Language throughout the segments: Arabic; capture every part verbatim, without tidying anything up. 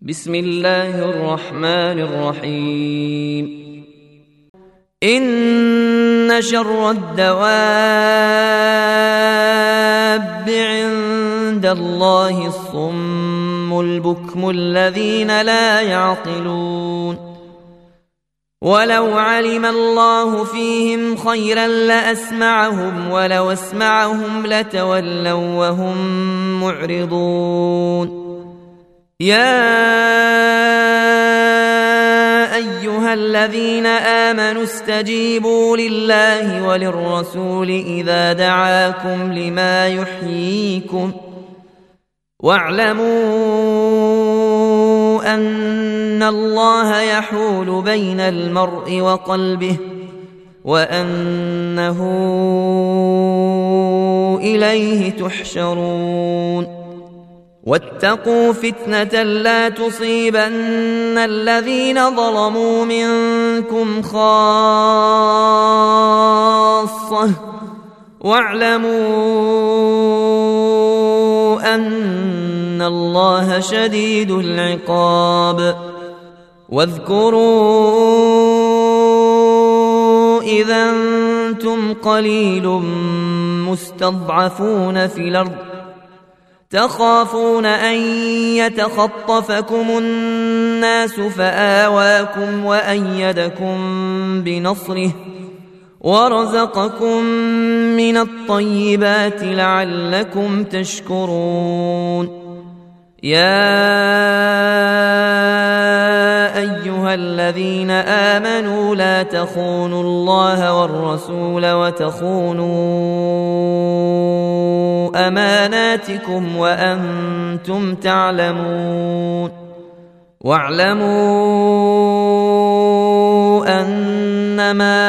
بسم الله الرحمن الرحيم. إن شر الدواب عند الله الصم البكم الذين لا يعقلون. ولو علم الله فيهم خيرا لأسمعهم ولو أسمعهم لتولوا وهم معرضون. يا أيها الذين آمنوا استجيبوا لله وللرسول إذا دعاكم لما يحييكم واعلموا أن الله يحول بين المرء وقلبه وأنه إليه تحشرون. واتقوا فتنة لا تصيبن الذين ظلموا منكم خاصة واعلموا أن الله شديد العقاب. واذكروا إذا أنتم قليل مستضعفون في الأرض تخافون أن يتخطفكم الناس فآواكم وأيدكم بنصره ورزقكم من الطيبات لعلكم تشكرون. يا أيها الذين آمنوا لا تخونوا الله والرسول وتخونوا أماناتكم وأنتم تعلمون. واعلموا أنما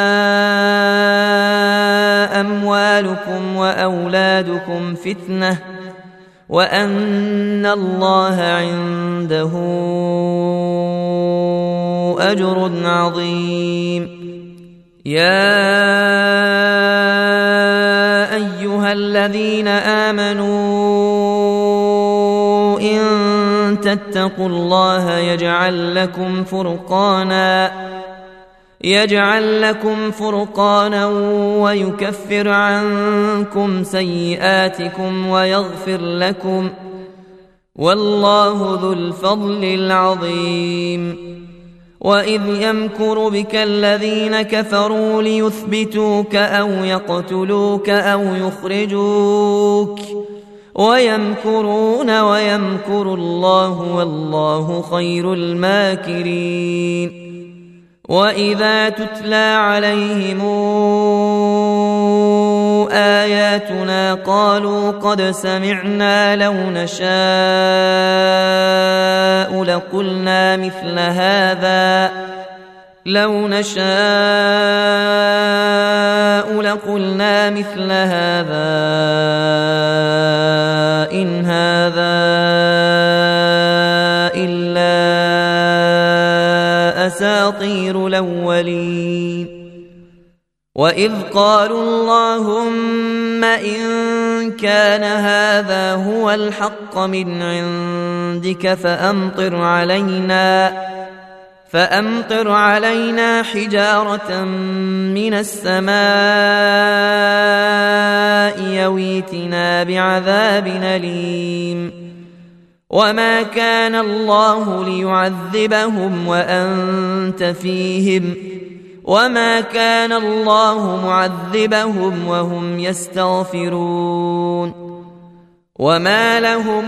أموالكم وأولادكم فتنة وأن الله عنده أجر عظيم. يا أيها الذين آمنوا إن تتقوا الله يجعل لكم فرقانا يجعل لكم فرقانا ويكفر عنكم سيئاتكم ويغفر لكم والله ذو الفضل العظيم. وإذ يمكر بك الذين كفروا ليثبتوك أو يقتلوك أو يخرجوك ويمكرون ويمكر الله والله خير الماكرين. وإذا تتلى عليهم آياتنا قالوا قد سمعنا لو نشاء لقلنا مثل هذا لو نشاء لقلنا مثل هذا إن هذا إلا أساطير الأولين. وإذ قالوا اللهم إن كان هذا هو الحق من عندك فأمطر علينا فأمطر علينا حجارة من السماء يويتنا بعذاب أليم. وما كان الله ليعذبهم وأنت فيهم وما كان الله معذبهم وهم يستغفرون. وما لهم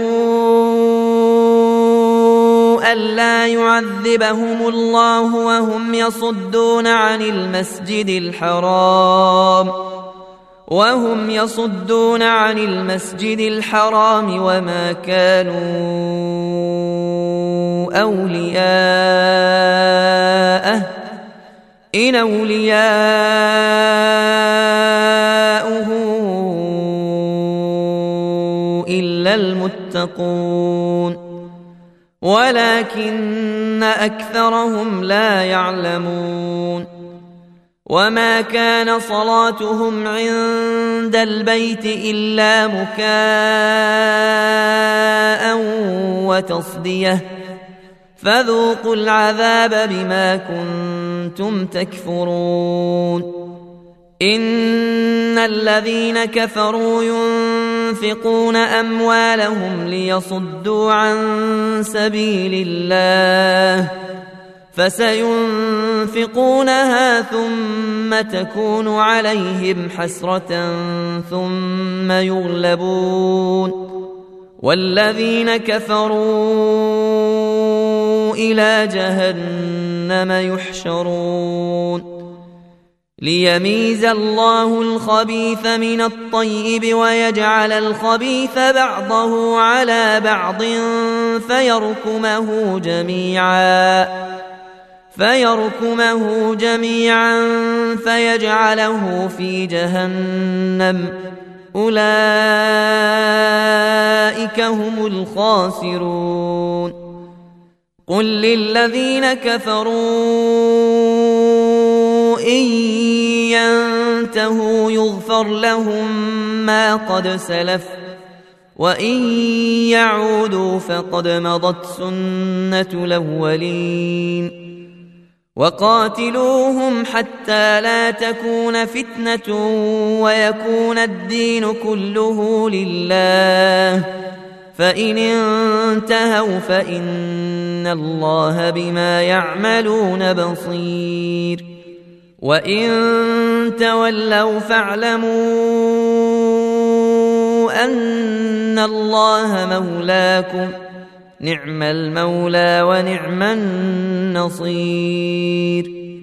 ألا يعذبهم الله وهم يصدون عن المسجد الحرام وهم يصدون عن المسجد الحرام وما كانوا أولياءه إن أولياؤه إلا المتقون ولكن أكثرهم لا يعلمون. وما كان صلاتهم عند البيت إلا مكاء وتصدية فذوقوا العذاب بما كنتم تكفرون. إن الذين كفروا ينفقون أموالهم ليصدوا عن سبيل الله فسينفقونها ثم تكون عليهم حسرة ثم يغلبون والذين كفروا إلى جهنم يحشرون. ليميز الله الخبيث من الطيب ويجعل الخبيث بعضه على بعض فيركمه جميعا فيركمه جميعا فيجعله في جهنم أولئك هم الخاسرون. قل للذين كفروا إن ينتهوا يغفر لهم ما قد سلف وإن يعودوا فقد مضت سنة الأولين. وقاتلوهم حتى لا تكون فتنة ويكون الدين كله لله فإن انتهوا فإن الله بما يعملون بصير. وإن تولوا فاعلموا أن الله مولاكم نعم المولى ونعم النصير.